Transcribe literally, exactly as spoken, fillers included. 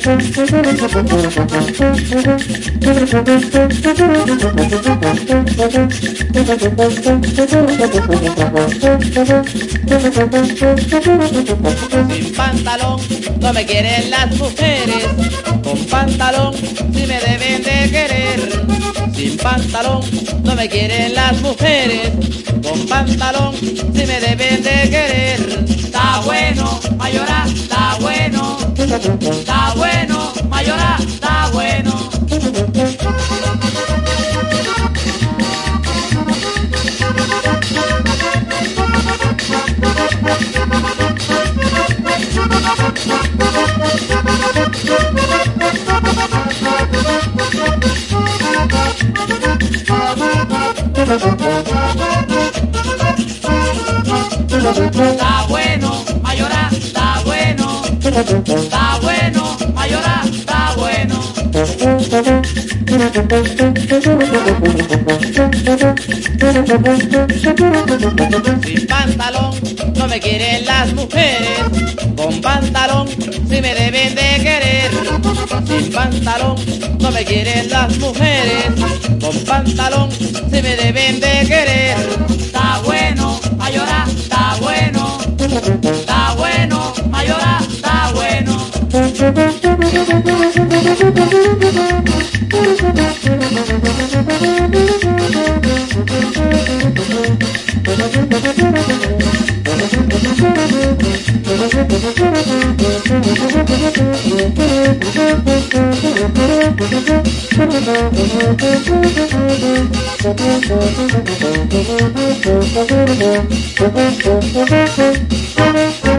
Sin pantalón no me quieren las mujeres, con pantalón sí me deben de querer. Sin pantalón no me quieren las mujeres, con pantalón sí me deben de querer. Está bueno, Mayora, está bueno, está bueno, Mayora, está bueno. Está bueno, Mayora, está bueno, está bueno, Mayora, está bueno. Sin pantalón no me quieren las mujeres, con pantalón sí me deben de querer. Sin pantalón no me quieren las mujeres, con pantalón sí me deben de querer. Está bueno, Mayora, está bueno, está bueno, Mayora, está bueno. Thank you.